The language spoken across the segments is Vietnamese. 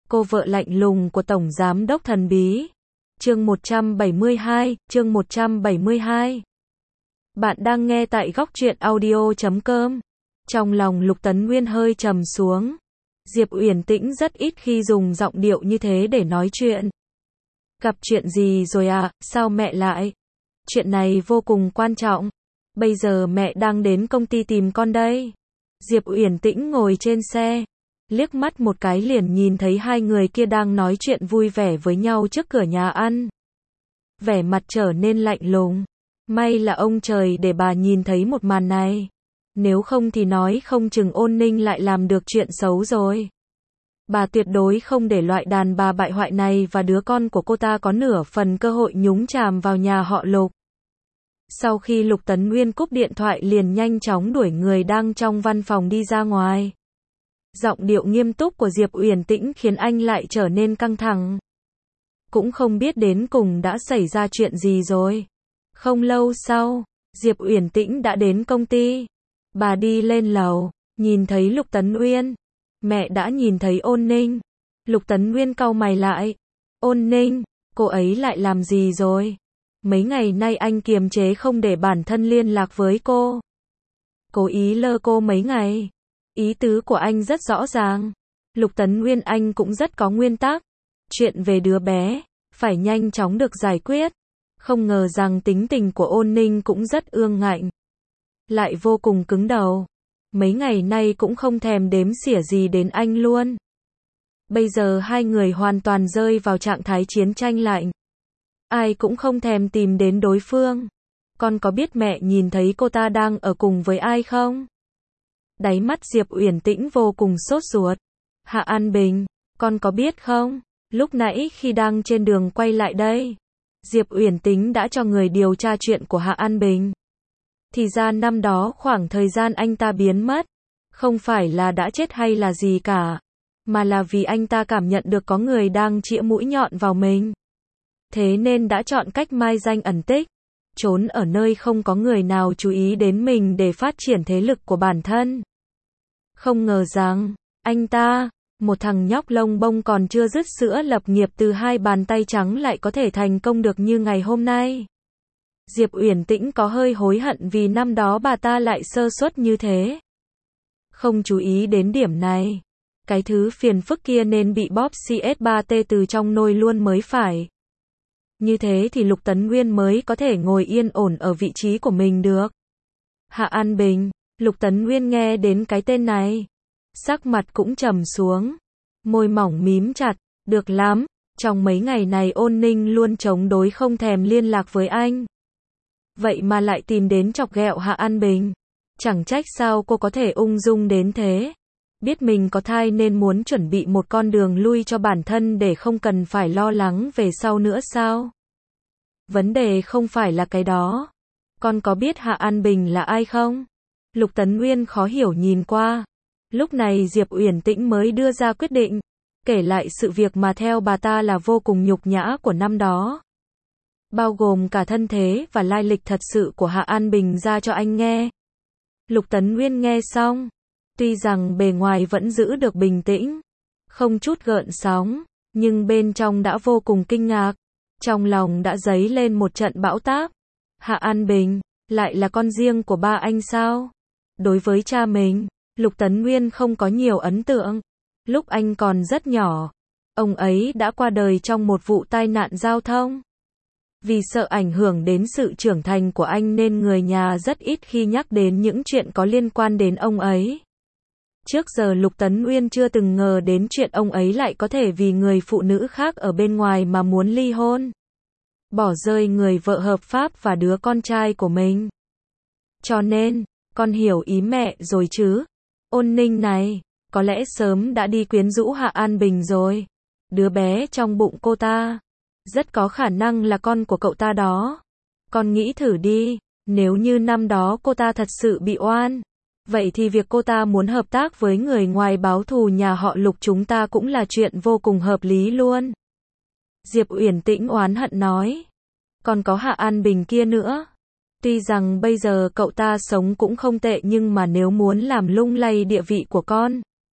Cô vợ lạnh lùng của Tổng Giám đốc thần bí. Chương 172, chương 172. Bạn đang nghe tại góc truyện audio.com. Trong lòng Lục Tấn Nguyên hơi trầm xuống. Diệp Uyển Tĩnh rất ít khi dùng giọng điệu như thế để nói chuyện. Gặp chuyện gì rồi à, sao mẹ lại? Chuyện này vô cùng quan trọng. Bây giờ mẹ đang đến công ty tìm con đây. Diệp Uyển Tĩnh ngồi trên xe. Liếc mắt một cái liền nhìn thấy hai người kia đang nói chuyện vui vẻ với nhau trước cửa nhà ăn. Vẻ mặt trở nên lạnh lùng. May là ông trời để bà nhìn thấy một màn này. Nếu không thì nói không chừng Ôn Ninh lại làm được chuyện xấu rồi. Bà tuyệt đối không để loại đàn bà bại hoại này và đứa con của cô ta có nửa phần cơ hội nhúng chàm vào nhà họ Lục. Sau khi Lục Tấn Nguyên cúp điện thoại liền nhanh chóng đuổi người đang trong văn phòng đi ra ngoài. Giọng điệu nghiêm túc của Diệp Uyển Tĩnh khiến anh lại trở nên căng thẳng. Cũng không biết đến cùng đã xảy ra chuyện gì rồi. Không lâu sau, Diệp Uyển Tĩnh đã đến công ty. Bà đi lên lầu, nhìn thấy Lục Tấn Nguyên. Mẹ đã nhìn thấy Ôn Ninh. Lục Tấn Nguyên cau mày lại. Ôn Ninh, cô ấy lại làm gì rồi? Mấy ngày nay anh kiềm chế không để bản thân liên lạc với cô. Cố ý lơ cô mấy ngày. Ý tứ của anh rất rõ ràng. Lục Tấn Nguyên anh cũng rất có nguyên tắc. Chuyện về đứa bé, phải nhanh chóng được giải quyết. Không ngờ rằng tính tình của Ôn Ninh cũng rất ương ngạnh. Lại vô cùng cứng đầu. Mấy ngày nay cũng không thèm đếm xỉa gì đến anh luôn. Bây giờ hai người hoàn toàn rơi vào trạng thái chiến tranh lạnh. Ai cũng không thèm tìm đến đối phương. Con có biết mẹ nhìn thấy cô ta đang ở cùng với ai không? Đáy mắt Diệp Uyển Tĩnh vô cùng sốt ruột. Hạ An Bình, con có biết không? Lúc nãy khi đang trên đường quay lại đây, Diệp Uyển Tĩnh đã cho người điều tra chuyện của Hạ An Bình. Thì ra năm đó khoảng thời gian anh ta biến mất, không phải là đã chết hay là gì cả, mà là vì anh ta cảm nhận được có người đang chĩa mũi nhọn vào mình. Thế nên đã chọn cách mai danh ẩn tích, trốn ở nơi không có người nào chú ý đến mình để phát triển thế lực của bản thân. Không ngờ rằng, anh ta, một thằng nhóc lông bông còn chưa dứt sữa lập nghiệp từ hai bàn tay trắng lại có thể thành công được như ngày hôm nay. Diệp Uyển Tĩnh có hơi hối hận vì năm đó bà ta lại sơ suất như thế. Không chú ý đến điểm này. Cái thứ phiền phức kia nên bị bóp CS3T từ trong nôi luôn mới phải. Như thế thì Lục Tấn Nguyên mới có thể ngồi yên ổn ở vị trí của mình được. Hạ An Bình, Lục Tấn Nguyên nghe đến cái tên này. Sắc mặt cũng trầm xuống. Môi mỏng mím chặt, được lắm. Trong mấy ngày này Ôn Ninh luôn chống đối không thèm liên lạc với anh. Vậy mà lại tìm đến chọc ghẹo Hạ An Bình. Chẳng trách sao cô có thể ung dung đến thế. Biết mình có thai nên muốn chuẩn bị một con đường lui cho bản thân để không cần phải lo lắng về sau nữa sao? Vấn đề không phải là cái đó. Con có biết Hạ An Bình là ai không? Lục Tấn Nguyên khó hiểu nhìn qua. Lúc này Diệp Uyển Tĩnh mới đưa ra quyết định. Kể lại sự việc mà theo bà ta là vô cùng nhục nhã của năm đó. Bao gồm cả thân thế và lai lịch thật sự của Hạ An Bình ra cho anh nghe. Lục Tấn Nguyên nghe xong. Tuy rằng bề ngoài vẫn giữ được bình tĩnh, không chút gợn sóng, nhưng bên trong đã vô cùng kinh ngạc. Trong lòng đã dấy lên một trận bão táp. Hạ An Bình, lại là con riêng của ba anh sao? Đối với cha mình, Lục Tấn Nguyên không có nhiều ấn tượng. Lúc anh còn rất nhỏ, ông ấy đã qua đời trong một vụ tai nạn giao thông. Vì sợ ảnh hưởng đến sự trưởng thành của anh nên người nhà rất ít khi nhắc đến những chuyện có liên quan đến ông ấy. Trước giờ Lục Tấn Nguyên chưa từng ngờ đến chuyện ông ấy lại có thể vì người phụ nữ khác ở bên ngoài mà muốn ly hôn. Bỏ rơi người vợ hợp pháp và đứa con trai của mình. Cho nên, con hiểu ý mẹ rồi chứ. Ôn Ninh này, có lẽ sớm đã đi quyến rũ Hạ An Bình rồi. Đứa bé trong bụng cô ta, rất có khả năng là con của cậu ta đó. Con nghĩ thử đi, nếu như năm đó cô ta thật sự bị oan. Vậy thì việc cô ta muốn hợp tác với người ngoài báo thù nhà họ Lục chúng ta cũng là chuyện vô cùng hợp lý luôn. Diệp Uyển Tĩnh oán hận nói. Còn có Hạ An Bình kia nữa. Tuy rằng bây giờ cậu ta sống cũng không tệ nhưng mà nếu muốn làm lung lay địa vị của con,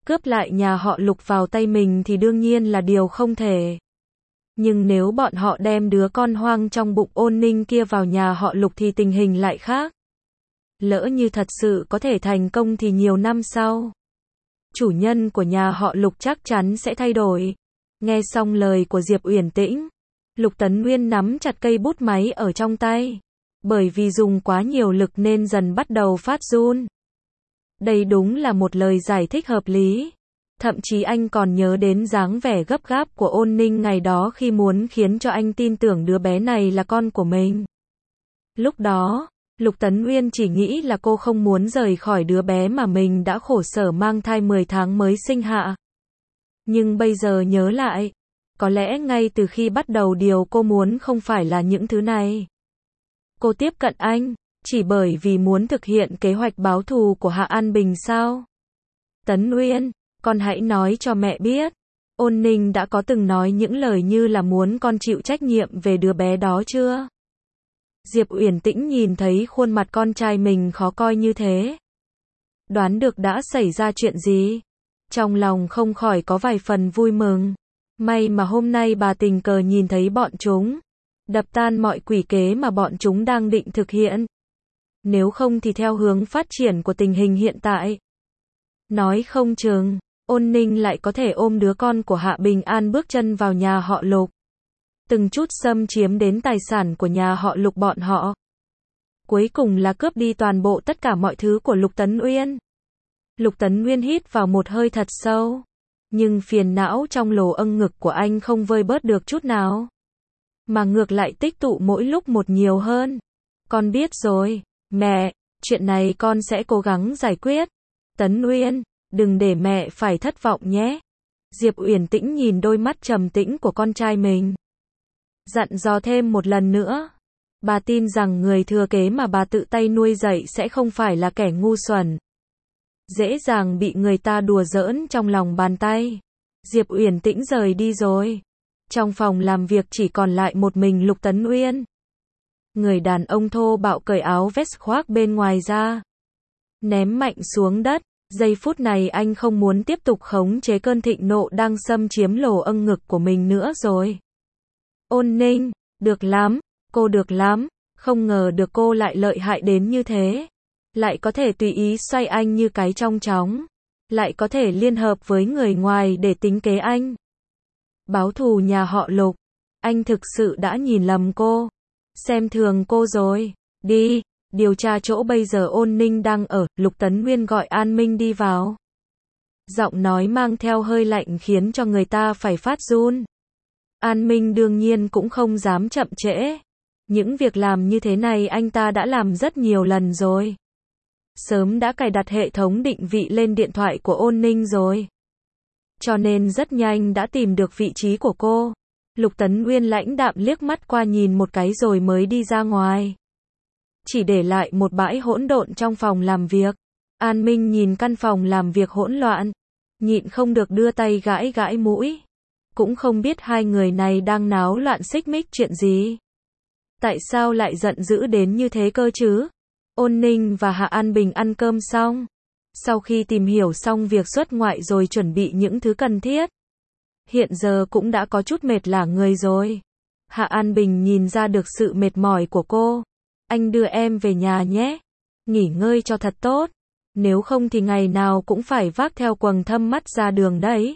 Cướp lại nhà họ Lục vào tay mình thì đương nhiên là điều không thể. Nhưng nếu bọn họ đem đứa con hoang trong bụng Ôn Ninh kia vào nhà họ Lục thì tình hình lại khác. Lỡ như thật sự có thể thành công thì nhiều năm sau, chủ nhân của nhà họ Lục chắc chắn sẽ thay đổi. Nghe xong lời của Diệp Uyển Tĩnh, Lục Tấn Nguyên nắm chặt cây bút máy ở trong tay. Bởi vì dùng quá nhiều lực nên dần bắt đầu phát run. Đây đúng là một lời giải thích hợp lý. Thậm chí anh còn nhớ đến dáng vẻ gấp gáp của Ôn Ninh ngày đó khi muốn khiến cho anh tin tưởng đứa bé này là con của mình. Lúc đó, Lục Tấn Nguyên chỉ nghĩ là cô không muốn rời khỏi đứa bé mà mình đã khổ sở mang thai 10 tháng mới sinh hạ. Nhưng bây giờ nhớ lại, có lẽ ngay từ khi bắt đầu điều cô muốn không phải là những thứ này. Cô tiếp cận anh, chỉ bởi vì muốn thực hiện kế hoạch báo thù của Hạ An Bình sao? Tấn Nguyên, con hãy nói cho mẹ biết. Ôn Ninh đã có từng nói những lời như là muốn con chịu trách nhiệm về đứa bé đó chưa? Diệp Uyển Tĩnh nhìn thấy khuôn mặt con trai mình khó coi như thế. Đoán được đã xảy ra chuyện gì. Trong lòng không khỏi có vài phần vui mừng. May mà hôm nay bà tình cờ nhìn thấy bọn chúng. Đập tan mọi quỷ kế mà bọn chúng đang định thực hiện. Nếu không thì theo hướng phát triển của tình hình hiện tại, nói không chừng, Ôn Ninh lại có thể ôm đứa con của Hạ Bình An bước chân vào nhà họ Lục. Từng chút xâm chiếm đến tài sản của nhà họ Lục bọn họ. Cuối cùng là cướp đi toàn bộ tất cả mọi thứ của Lục Tấn Uyên. Lục Tấn Nguyên hít vào một hơi thật sâu. Nhưng phiền não trong lồ âng ngực của anh không vơi bớt được chút nào. Mà ngược lại tích tụ mỗi lúc một nhiều hơn. Con biết rồi, mẹ, chuyện này con sẽ cố gắng giải quyết. Tấn Uyên, đừng để mẹ phải thất vọng nhé. Diệp Uyển Tĩnh nhìn đôi mắt trầm tĩnh của con trai mình. Dặn dò thêm một lần nữa. Bà tin rằng người thừa kế mà bà tự tay nuôi dạy sẽ không phải là kẻ ngu xuẩn. Dễ dàng bị người ta đùa giỡn trong lòng bàn tay. Diệp Uyển Tĩnh rời đi rồi. Trong phòng làm việc chỉ còn lại một mình Lục Tấn Uyên. Người đàn ông thô bạo cởi áo vest khoác bên ngoài ra. Ném mạnh xuống đất. Giây phút này anh không muốn tiếp tục khống chế cơn thịnh nộ đang xâm chiếm lồ âng ngực của mình nữa rồi. Ôn Ninh, được lắm, cô được lắm. Không ngờ được cô lại lợi hại đến như thế. Lại có thể tùy ý xoay anh như cái trong chóng. Lại có thể liên hợp với người ngoài để tính kế anh. Báo thù nhà họ Lục. Anh thực sự đã nhìn lầm cô. Xem thường cô rồi. Đi, điều tra chỗ bây giờ Ôn Ninh đang ở. Lục Tấn Nguyên gọi An Minh đi vào. Giọng nói mang theo hơi lạnh khiến cho người ta phải phát run. An Minh đương nhiên cũng không dám chậm trễ. Những việc làm như thế này anh ta đã làm rất nhiều lần rồi. Sớm đã cài đặt hệ thống định vị lên điện thoại của Ôn Ninh rồi. Cho nên rất nhanh đã tìm được vị trí của cô. Lục Tấn Nguyên lãnh đạm liếc mắt qua nhìn một cái rồi mới đi ra ngoài. Chỉ để lại một bãi hỗn độn trong phòng làm việc. An Minh nhìn căn phòng làm việc hỗn loạn. Nhịn không được đưa tay gãi gãi mũi. Cũng không biết hai người này đang náo loạn xích mích chuyện gì. Tại sao lại giận dữ đến như thế cơ chứ? Ôn Ninh và Hạ An Bình ăn cơm xong. Sau khi tìm hiểu xong việc xuất ngoại rồi chuẩn bị những thứ cần thiết. Hiện giờ cũng đã có chút mệt lả người rồi. Hạ An Bình nhìn ra được sự mệt mỏi của cô. Anh đưa em về nhà nhé. Nghỉ ngơi cho thật tốt. Nếu không thì ngày nào cũng phải vác theo quầng thâm mắt ra đường đấy.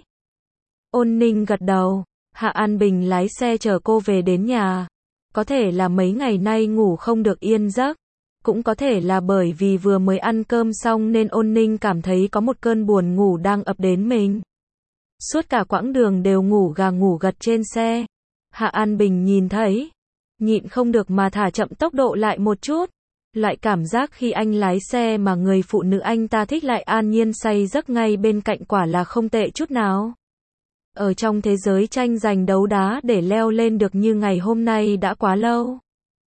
Ôn Ninh gật đầu. Hạ An Bình lái xe chở cô về đến nhà. Có thể là mấy ngày nay ngủ không được yên giấc. Cũng có thể là bởi vì vừa mới ăn cơm xong nên Ôn Ninh cảm thấy có một cơn buồn ngủ đang ập đến mình. Suốt cả quãng đường đều ngủ gà ngủ gật trên xe. Hạ An Bình nhìn thấy. Nhịn không được mà thả chậm tốc độ lại một chút. Lại cảm giác khi anh lái xe mà người phụ nữ anh ta thích lại an nhiên say giấc ngay bên cạnh quả là không tệ chút nào. Ở trong thế giới tranh giành đấu đá để leo lên được như ngày hôm nay đã quá lâu.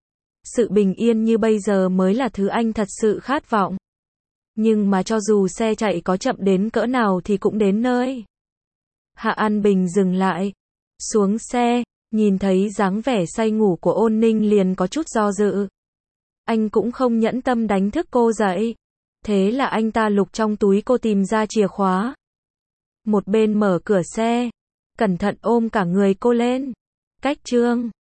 Sự bình yên như bây giờ mới là thứ anh thật sự khát vọng. Nhưng mà cho dù xe chạy có chậm đến cỡ nào thì cũng đến nơi. Hạ An Bình dừng lại. Xuống xe, nhìn thấy dáng vẻ say ngủ của Ôn Ninh liền có chút do dự. Anh cũng không nhẫn tâm đánh thức cô dậy. Thế là anh ta lục trong túi cô tìm ra chìa khóa. một bên mở cửa xe, cẩn thận ôm cả người cô lên. Cách Trương